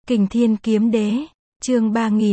Kình Thiên Kiếm Đế, chương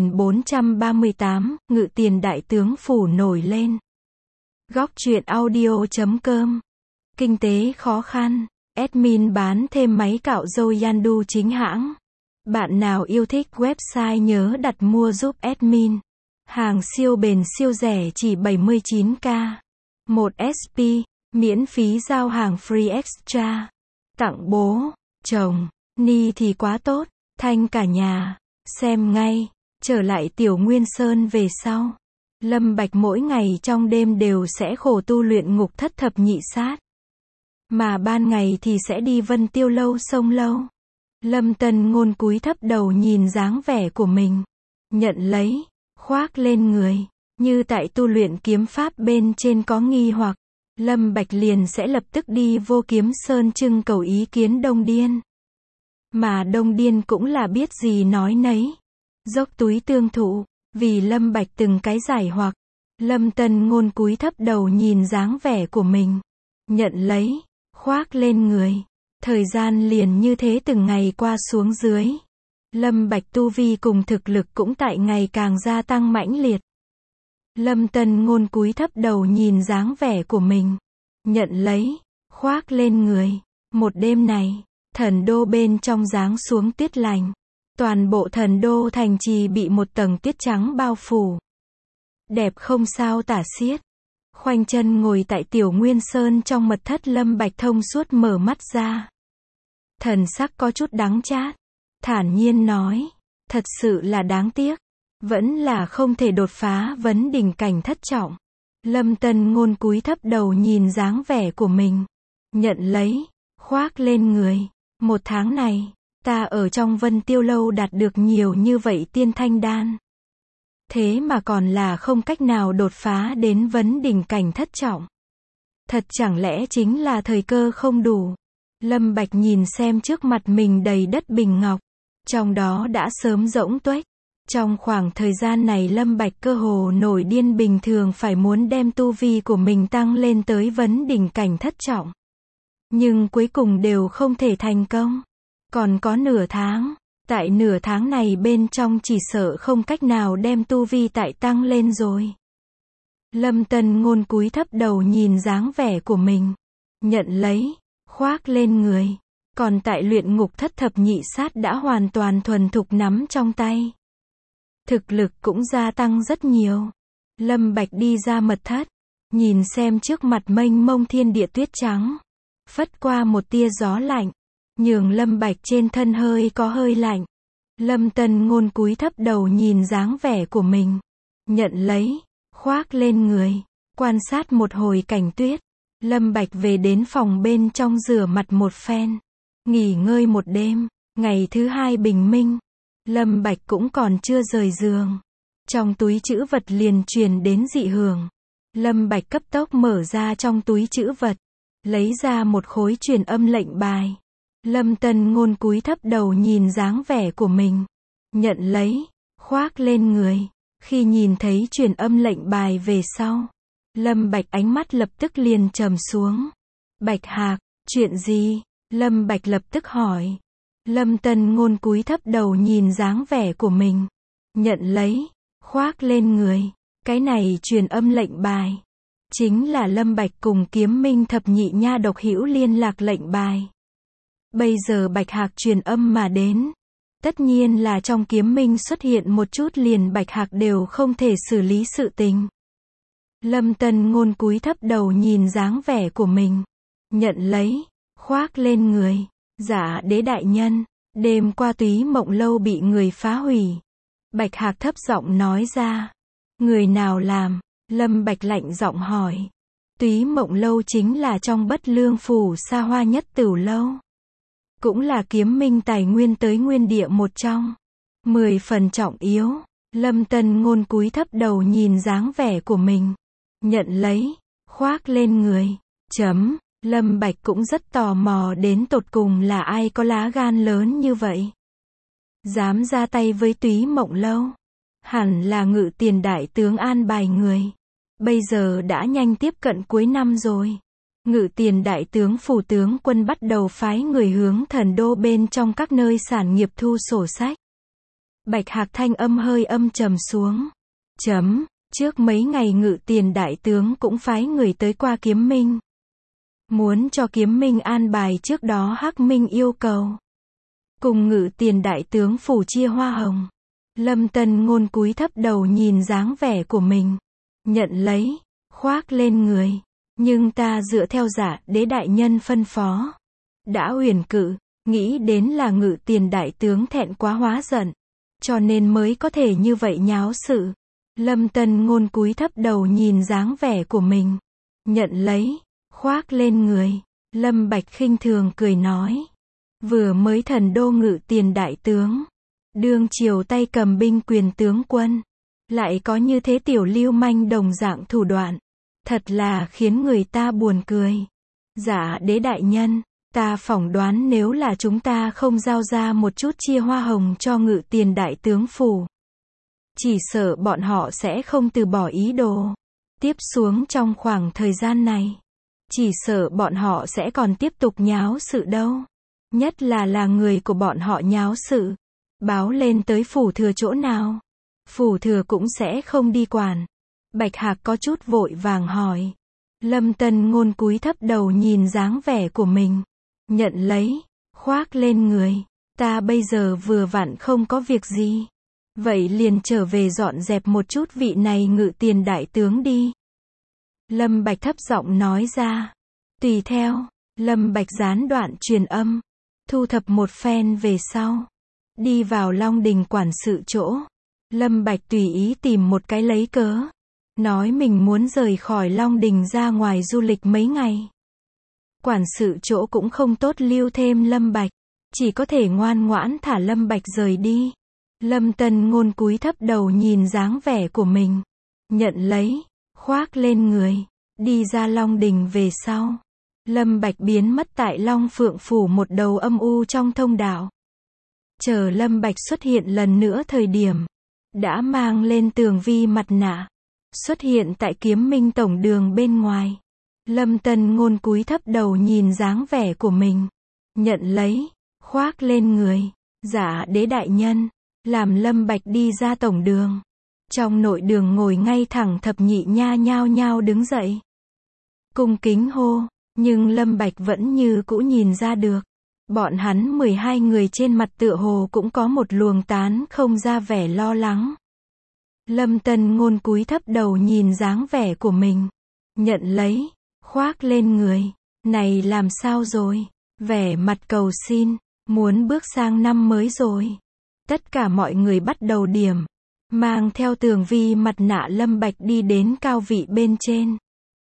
3438, Ngự Tiền Đại Tướng Phủ nổi lên. Góc truyện audio.com. Kinh tế khó khăn, admin bán thêm máy cạo râu Yandu chính hãng. Bạn nào yêu thích website nhớ đặt mua giúp admin. Hàng siêu bền siêu rẻ chỉ 79k. 1 SP, miễn phí giao hàng free extra. Tặng bố, chồng, ni thì quá tốt, thanh cả nhà. Xem ngay, trở lại Tiểu Nguyên Sơn về sau. Lâm Bạch mỗi ngày trong đêm đều sẽ khổ tu luyện ngục thất thập nhị sát. Mà ban ngày thì sẽ đi Vân Tiêu Lâu sông lâu. Lâm Tân Ngôn cúi thấp đầu nhìn dáng vẻ của mình. Nhận lấy, khoác lên người. Như tại tu luyện kiếm pháp bên trên có nghi hoặc. Lâm Bạch liền sẽ lập tức đi Vô Kiếm Sơn trưng cầu ý kiến Đông Điên. Mà Đông Điên cũng là biết gì nói nấy. Dốc túi tương thụ, vì Lâm Bạch từng cái giải hoặc. Lâm Tân Ngôn cúi thấp đầu nhìn dáng vẻ của mình. Nhận lấy, khoác lên người. Thời gian liền như thế từng ngày qua xuống dưới. Lâm Bạch tu vi cùng thực lực cũng tại ngày càng gia tăng mãnh liệt. Lâm Tân Ngôn cúi thấp đầu nhìn dáng vẻ của mình. Nhận lấy, khoác lên người. Một đêm này, thần đô bên trong giáng xuống tuyết lành. Toàn bộ thần đô thành trì bị một tầng tuyết trắng bao phủ. Đẹp không sao tả xiết. Khoanh chân ngồi tại Tiểu Nguyên Sơn trong mật thất, Lâm Bạch thông suốt mở mắt ra. Thần sắc có chút đắng chát. Thản nhiên nói, thật sự là đáng tiếc. Vẫn là không thể đột phá vấn đỉnh cảnh thất trọng. Lâm Tân Ngôn cúi thấp đầu nhìn dáng vẻ của mình. Nhận lấy, khoác lên người. Một tháng này, ta ở trong Vân Tiêu Lâu đạt được nhiều như vậy tiên thanh đan. Thế mà còn là không cách nào đột phá đến vấn đỉnh cảnh thất trọng. Thật chẳng lẽ chính là thời cơ không đủ. Lâm Bạch nhìn xem trước mặt mình đầy đất bình ngọc. Trong đó đã sớm rỗng tuếch. Trong khoảng thời gian này Lâm Bạch cơ hồ nổi điên, bình thường phải muốn đem tu vi của mình tăng lên tới vấn đỉnh cảnh thất trọng. Nhưng cuối cùng đều không thể thành công. Còn có nửa tháng. Tại nửa tháng này bên trong chỉ sợ không cách nào đem tu vi tại tăng lên rồi. Lâm Tân Ngôn cúi thấp đầu nhìn dáng vẻ của mình. Nhận lấy, khoác lên người. Còn tại luyện ngục thất thập nhị sát đã hoàn toàn thuần thục nắm trong tay. Thực lực cũng gia tăng rất nhiều. Lâm Bạch đi ra mật thất. Nhìn xem trước mặt mênh mông thiên địa tuyết trắng. Phất qua một tia gió lạnh. Nhường Lâm Bạch trên thân có hơi lạnh. Lâm Tân Ngôn cúi thấp đầu nhìn dáng vẻ của mình. Nhận lấy, khoác lên người. Quan sát một hồi cảnh tuyết. Lâm Bạch về đến phòng bên trong rửa mặt một phen. Nghỉ ngơi một đêm. Ngày thứ hai bình minh. Lâm Bạch cũng còn chưa rời giường. Trong túi trữ vật liền truyền đến dị hưởng. Lâm Bạch cấp tốc mở ra trong túi trữ vật. Lấy ra một khối truyền âm lệnh bài. Lâm Tân Ngôn cúi thấp đầu nhìn dáng vẻ của mình. Nhận lấy, khoác lên người. Khi nhìn thấy truyền âm lệnh bài về sau, Lâm Bạch ánh mắt lập tức liền trầm xuống. Bạch Hạc, chuyện gì? Lâm Bạch lập tức hỏi. Lâm Tân Ngôn cúi thấp đầu nhìn dáng vẻ của mình. Nhận lấy, khoác lên người. Cái này truyền âm lệnh bài. Chính là Lâm Bạch cùng Kiếm Minh thập nhị nha độc hữu liên lạc lệnh bài. Bây giờ Bạch Hạc truyền âm mà đến. Tất nhiên là trong Kiếm Minh xuất hiện một chút liền Bạch Hạc đều không thể xử lý sự tình. Lâm Tân Ngôn cúi thấp đầu nhìn dáng vẻ của mình. Nhận lấy, khoác lên người. Dạ đế đại nhân, đêm qua Túy Mộng Lâu bị người phá hủy. Bạch Hạc thấp giọng nói ra. Người nào làm? Lâm Bạch lạnh giọng hỏi. Túy Mộng Lâu chính là trong Bất Lương phủ xa hoa nhất tửu lâu. Cũng là Kiếm Minh tài nguyên tới nguyên địa một trong. 10 phần trọng yếu. Lâm Tân Ngôn cúi thấp đầu nhìn dáng vẻ của mình. Nhận lấy, khoác lên người. Lâm Bạch cũng rất tò mò đến tột cùng là ai có lá gan lớn như vậy. Dám ra tay với Túy Mộng Lâu. Hẳn là Ngự Tiền đại tướng an bài người. Bây giờ đã nhanh tiếp cận cuối năm rồi. Ngự Tiền đại tướng phủ tướng quân bắt đầu phái người hướng thần đô bên trong các nơi sản nghiệp thu sổ sách. Bạch Hạc thanh âm hơi âm trầm xuống. Trước mấy ngày Ngự Tiền đại tướng cũng phái người tới qua Kiếm Minh. Muốn cho Kiếm Minh an bài trước đó Hắc Minh yêu cầu. Cùng Ngự Tiền đại tướng phủ chia hoa hồng. Lâm Tân Ngôn cúi thấp đầu nhìn dáng vẻ của mình. Nhận lấy, khoác lên người. Nhưng ta dựa theo Dạ Đế đại nhân phân phó. Đã huyền cự, nghĩ đến là Ngự Tiền đại tướng thẹn quá hóa giận. Cho nên mới có thể như vậy nháo sự. Lâm Tân Ngôn cúi thấp đầu nhìn dáng vẻ của mình. Nhận lấy, khoác lên người. Lâm Bạch khinh thường cười nói. Vừa mới thần đô Ngự Tiền đại tướng. Đương triều tay cầm binh quyền tướng quân. Lại có như thế tiểu lưu manh đồng dạng thủ đoạn. Thật là khiến người ta buồn cười. Dạ Đế đại nhân, ta phỏng đoán nếu là chúng ta không giao ra một chút chia hoa hồng cho Ngự Tiền đại tướng phủ. Chỉ sợ bọn họ sẽ không từ bỏ ý đồ. Tiếp xuống trong khoảng thời gian này. Chỉ sợ bọn họ sẽ còn tiếp tục nháo sự đâu. Nhất là người của bọn họ nháo sự. Báo lên tới phủ thừa chỗ nào. Phủ thừa cũng sẽ không đi quản. Bạch Hạc có chút vội vàng hỏi. Lâm Tân Ngôn cúi thấp đầu nhìn dáng vẻ của mình. Nhận lấy, khoác lên người. Ta bây giờ vừa vặn không có việc gì. Vậy liền trở về dọn dẹp một chút vị này Ngự Tiền đại tướng đi. Lâm Bạch thấp giọng nói ra. Tùy theo, Lâm Bạch gián đoạn truyền âm. Thu thập một phen về sau. Đi vào Long Đình quản sự chỗ. Lâm Bạch tùy ý tìm một cái lấy cớ. Nói mình muốn rời khỏi Long Đình ra ngoài du lịch mấy ngày. Quản sự chỗ cũng không tốt lưu thêm Lâm Bạch. Chỉ có thể ngoan ngoãn thả Lâm Bạch rời đi. Lâm Tân Ngôn cúi thấp đầu nhìn dáng vẻ của mình. Nhận lấy, khoác lên người. Đi ra Long Đình về sau. Lâm Bạch biến mất tại Long Phượng Phủ một đầu âm u trong thông đạo. Chờ Lâm Bạch xuất hiện lần nữa thời điểm. Đã mang lên tường vi mặt nạ. Xuất hiện tại Kiếm Minh tổng đường bên ngoài. Lâm Tân Ngôn cúi thấp đầu nhìn dáng vẻ của mình. Nhận lấy, khoác lên người. Dạ Đế đại nhân. Làm Lâm Bạch đi ra tổng đường. Trong nội đường ngồi ngay thẳng thập nhị nha nhao nhao đứng dậy. Cung kính hô. Nhưng Lâm Bạch vẫn như cũ nhìn ra được. Bọn hắn 12 người trên mặt tựa hồ cũng có một luồng tán không ra vẻ lo lắng. Lâm Tân Ngôn cúi thấp đầu nhìn dáng vẻ của mình. Nhận lấy, khoác lên người. Này làm sao rồi? Vẻ mặt cầu xin. Muốn bước sang năm mới rồi. Tất cả mọi người bắt đầu điểm. Mang theo tường vi mặt nạ Lâm Bạch đi đến cao vị bên trên.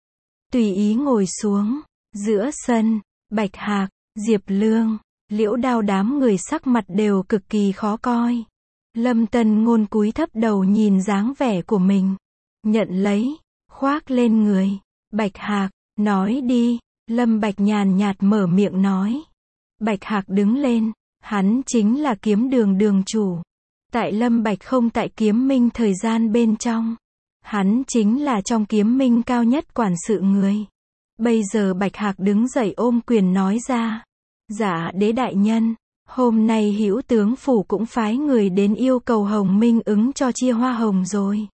Tùy ý ngồi xuống. Giữa sân, Bạch Hạc, Diệp Lương, Liễu Đao đám người sắc mặt đều cực kỳ khó coi. Lâm Tân Ngôn cúi thấp đầu nhìn dáng vẻ của mình. Nhận lấy, khoác lên người. Bạch Hạc, nói đi. Lâm Bạch nhàn nhạt mở miệng nói. Bạch Hạc đứng lên. Hắn chính là Kiếm Đường đường chủ. Tại Lâm Bạch không tại Kiếm Minh thời gian bên trong. Hắn chính là trong Kiếm Minh cao nhất quản sự người. Bây giờ Bạch Hạc đứng dậy ôm quyền nói ra. Dạ Đế đại nhân. Hôm nay Hữu tướng phủ cũng phái người đến yêu cầu Hồng Minh ứng cho chia hoa hồng rồi.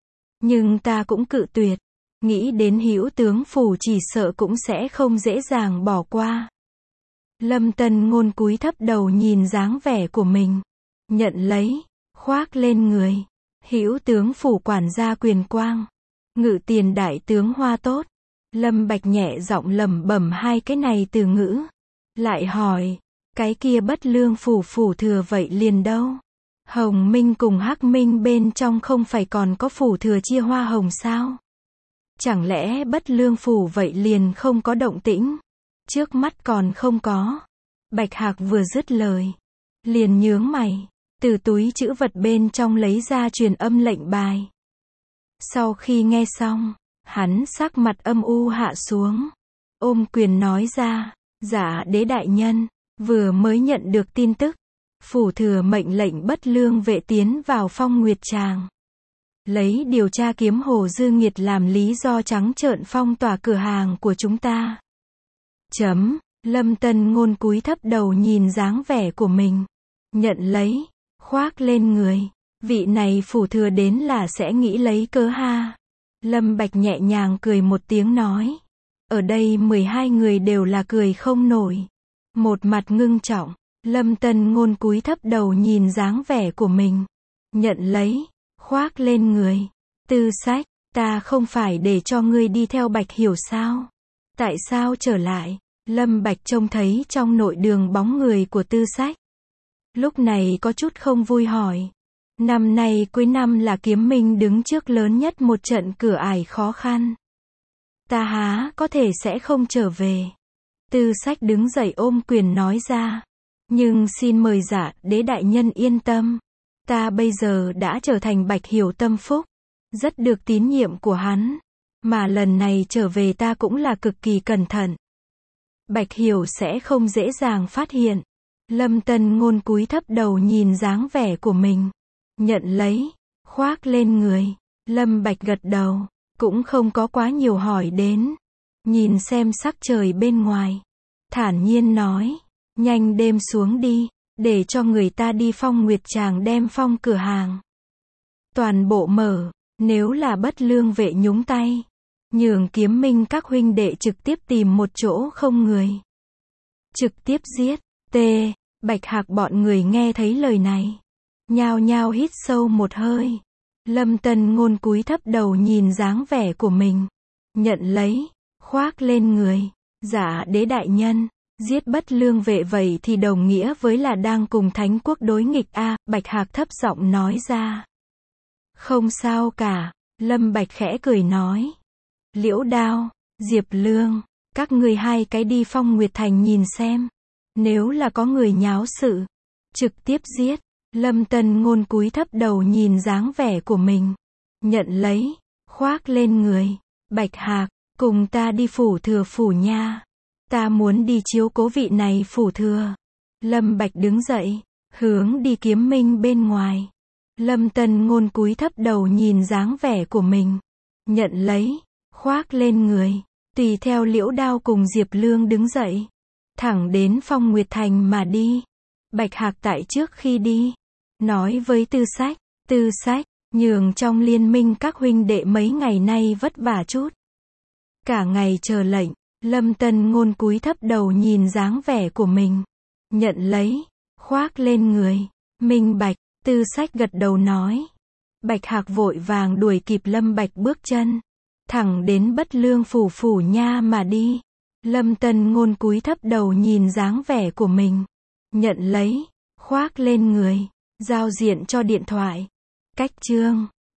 Nhưng ta cũng cự tuyệt. Nghĩ đến Hữu tướng phủ chỉ sợ cũng sẽ không dễ dàng bỏ qua. Lâm Tân Ngôn cúi thấp đầu nhìn dáng vẻ của mình. Nhận lấy, khoác lên người. Hữu tướng phủ quản gia quyền quang. Ngự Tiền đại tướng hoa tốt. Lâm Bạch nhẹ giọng lẩm bẩm hai cái này từ ngữ. Lại hỏi, cái kia Bất Lương phủ phủ thừa vậy liền đâu? Hồng Minh cùng Hắc Minh bên trong không phải còn có phủ thừa chia hoa hồng sao? Chẳng lẽ Bất Lương phủ vậy liền không có động tĩnh? Trước mắt còn không có. Bạch Hạc vừa dứt lời, liền nhướng mày, từ túi trữ vật bên trong lấy ra truyền âm lệnh bài. Sau khi nghe xong, hắn sắc mặt âm u hạ xuống, ôm quyền nói ra, Dạ Đế đại nhân, vừa mới nhận được tin tức, phủ thừa mệnh lệnh Bất Lương vệ tiến vào Phong Nguyệt Tràng. Lấy điều tra Kiếm Hồ Dư Nghiệt làm lý do trắng trợn phong tỏa cửa hàng của chúng ta. Lâm Tân Ngôn cúi thấp đầu nhìn dáng vẻ của mình. Nhận lấy, khoác lên người. Vị này phủ thừa đến là sẽ nghĩ lấy cớ ha. Lâm Bạch nhẹ nhàng cười một tiếng nói. Ở đây 12 người đều là cười không nổi. Một mặt ngưng trọng, Lâm Tân Ngôn cúi thấp đầu nhìn dáng vẻ của mình. Nhận lấy, khoác lên người. Tư Sách, ta không phải để cho ngươi đi theo Bạch Hiểu sao? Tại sao trở lại? Lâm Bạch trông thấy trong nội đường bóng người của Tư Sách. Lúc này có chút không vui hỏi. Năm nay cuối năm là Kiếm Minh đứng trước lớn nhất một trận cửa ải khó khăn. Ta há có thể sẽ không trở về. Tư Sách đứng dậy ôm quyền nói ra. Nhưng xin mời Dạ Đế đại nhân yên tâm. Ta bây giờ đã trở thành Bạch Hiểu tâm phúc. Rất được tín nhiệm của hắn. Mà lần này trở về ta cũng là cực kỳ cẩn thận. Bạch Hiểu sẽ không dễ dàng phát hiện. Lâm Tân Ngôn cúi thấp đầu nhìn dáng vẻ của mình. Nhận lấy, khoác lên người. Lâm Bạch gật đầu, cũng không có quá nhiều hỏi đến. Nhìn xem sắc trời bên ngoài. Thản nhiên nói, nhanh đêm xuống đi, để cho người ta đi Phong Nguyệt Tràng đem phong cửa hàng. Toàn bộ mở, nếu là Bất Lương vệ nhúng tay. Nhường Kiếm Minh các huynh đệ trực tiếp tìm một chỗ không người. Trực tiếp giết, Bạch Hạc bọn người nghe thấy lời này. Nhao nhao hít sâu một hơi. Lâm Tân Ngôn cúi thấp đầu nhìn dáng vẻ của mình. Nhận lấy, khoác lên người. Dạ Đế đại nhân, giết Bất Lương vệ vậy thì đồng nghĩa với là đang cùng Thánh quốc đối nghịch a. Bạch Hạc thấp giọng nói ra. Không sao cả, Lâm Bạch khẽ cười nói. Liễu Đao, Diệp Lương, các người hai cái đi Phong Nguyệt Thành nhìn xem. Nếu là có người nháo sự, trực tiếp giết. Lâm Tân Ngôn cúi thấp đầu nhìn dáng vẻ của mình. Nhận lấy, khoác lên người. Bạch Hạc, cùng ta đi phủ thừa phủ nha. Ta muốn đi chiếu cố vị này phủ thừa. Lâm Bạch đứng dậy, hướng đi Kiếm Minh bên ngoài. Lâm Tân Ngôn cúi thấp đầu nhìn dáng vẻ của mình. Nhận lấy, khoác lên người. Tùy theo Liễu Đao cùng Diệp Lương đứng dậy. Thẳng đến Phong Nguyệt Thành mà đi. Bạch Hạc tại trước khi đi. Nói với Tư Sách, nhường trong liên minh các huynh đệ mấy ngày nay vất vả chút. Cả ngày chờ lệnh, Lâm Tân Ngôn cúi thấp đầu nhìn dáng vẻ của mình. Nhận lấy, khoác lên người. Minh bạch, Tư Sách gật đầu nói. Bạch Hạc vội vàng đuổi kịp Lâm Bạch bước chân. Thẳng đến Bất Lương phủ nha mà đi. Lâm Tân Ngôn cúi thấp đầu nhìn dáng vẻ của mình. Nhận lấy, khoác lên người. Giao diện cho điện thoại. Cách chương